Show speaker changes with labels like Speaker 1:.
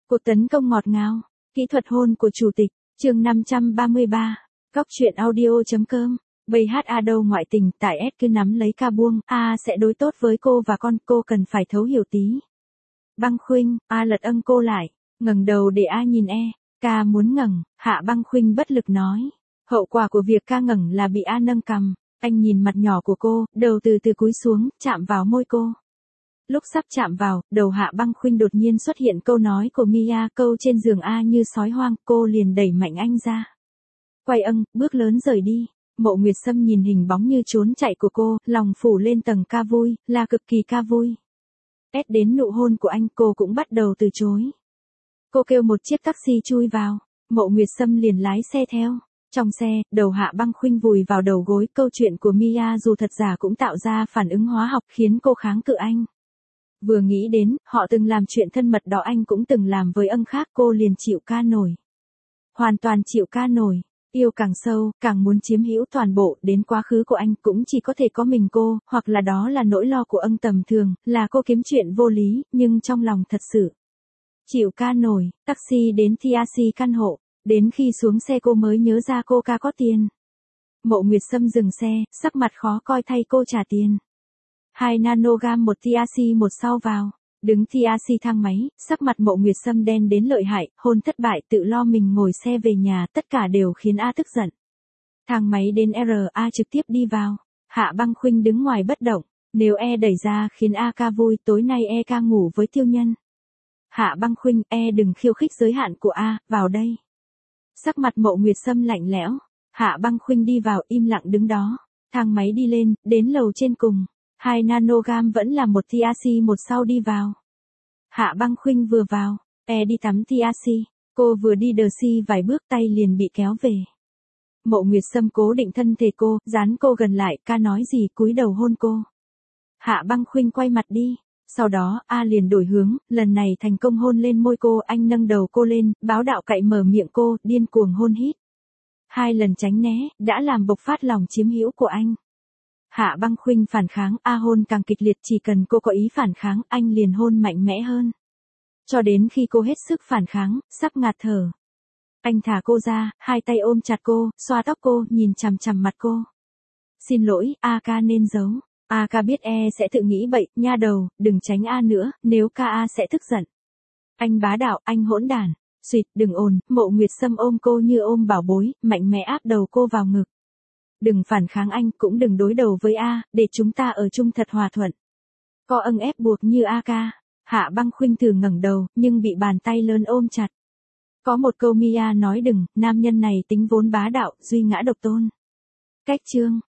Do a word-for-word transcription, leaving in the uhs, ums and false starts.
Speaker 1: Cuộc tấn công ngọt ngào, kỹ thuật hôn của chủ tịch, chương năm trăm ba mươi ba, góc truyện audio.com. bê hát a đâu ngoại tình, tại S cứ nắm lấy ca buông, A sẽ đối tốt với cô và con, cô cần phải thấu hiểu tí. Băng Khuynh, A lật âng cô lại, ngẩng đầu để A nhìn E, ca muốn ngẩng, Hạ Băng Khuynh bất lực nói. Hậu quả của việc ca ngẩng là bị A nâng cằm, anh nhìn mặt nhỏ của cô, đầu từ từ cúi xuống, chạm vào môi cô. Lúc sắp chạm vào, đầu Hạ Băng Khuynh đột nhiên xuất hiện câu nói của Mia, câu trên giường A như sói hoang, cô liền đẩy mạnh anh ra. Quay âng, bước lớn rời đi. Mộ Nguyệt Sâm nhìn hình bóng như trốn chạy của cô, lòng phủ lên tầng ca vui, là cực kỳ ca vui. Ép đến nụ hôn của anh, cô cũng bắt đầu từ chối. Cô kêu một chiếc taxi chui vào, Mộ Nguyệt Sâm liền lái xe theo. Trong xe, đầu Hạ Băng Khuynh vùi vào đầu gối, câu chuyện của Mia dù thật giả cũng tạo ra phản ứng hóa học khiến cô kháng cự anh. Vừa nghĩ đến, họ từng làm chuyện thân mật đó anh cũng từng làm với âng khác, cô liền chịu ca nổi. Hoàn toàn chịu ca nổi. Yêu càng sâu, càng muốn chiếm hữu toàn bộ, đến quá khứ của anh cũng chỉ có thể có mình cô, hoặc là đó là nỗi lo của âng tầm thường, là cô kiếm chuyện vô lý, nhưng trong lòng thật sự chịu ca nổi. Taxi đến tê a xê căn hộ, đến khi xuống xe cô mới nhớ ra cô ca có tiền. Mộ Nguyệt Sâm dừng xe, sắc mặt khó coi thay cô trả tiền. Hai nanogam một tê a xê một sau vào. Đứng tê a xê thang máy, sắc mặt Mộ Nguyệt Sâm đen đến lợi hại, hôn thất bại, tự lo mình ngồi xe về nhà, tất cả đều khiến A tức giận. Thang máy đến R, A trực tiếp đi vào. Hạ Băng Khuynh đứng ngoài bất động, nếu E đẩy ra khiến A ca vui, tối nay E ca ngủ với Tiêu Nhân. Hạ Băng Khuynh, E đừng khiêu khích giới hạn của A, vào đây. Sắc mặt Mộ Nguyệt Sâm lạnh lẽo. Hạ Băng Khuynh đi vào, im lặng đứng đó. Thang máy đi lên, đến lầu trên cùng. Hai nanogam vẫn là một tê a xê một sau đi vào. Hạ Băng Khuynh vừa vào, E đi tắm tê a xê, cô vừa đi đờ xi vài bước tay liền bị kéo về. Mộ Nguyệt Sâm cố định thân thể cô, dán cô gần lại, ca nói gì cúi đầu hôn cô. Hạ Băng Khuynh quay mặt đi, sau đó A liền đổi hướng, lần này thành công hôn lên môi cô, anh nâng đầu cô lên, báo đạo cậy mở miệng cô, điên cuồng hôn hít. Hai lần tránh né, đã làm bộc phát lòng chiếm hữu của anh. Hạ Băng Khuynh phản kháng, A hôn càng kịch liệt, chỉ cần cô có ý phản kháng, anh liền hôn mạnh mẽ hơn. Cho đến khi cô hết sức phản kháng, sắp ngạt thở. Anh thả cô ra, hai tay ôm chặt cô, xoa tóc cô, nhìn chằm chằm mặt cô. Xin lỗi, A ca nên giấu. A ca biết E sẽ tự nghĩ bậy, nha đầu, đừng tránh A nữa, nếu ca A sẽ tức giận. Anh bá đạo, anh hỗn đản. Xuyệt, đừng ồn, Mộ Nguyệt Sâm ôm cô như ôm bảo bối, mạnh mẽ áp đầu cô vào ngực. Đừng phản kháng anh, cũng đừng đối đầu với A, để chúng ta ở chung thật hòa thuận. Có âng ép buộc như A ca. Hạ Băng Khuynh thử ngẩng đầu, nhưng bị bàn tay lớn ôm chặt. Có một câu Mia nói đừng, nam nhân này tính vốn bá đạo, duy ngã độc tôn. Cách chương.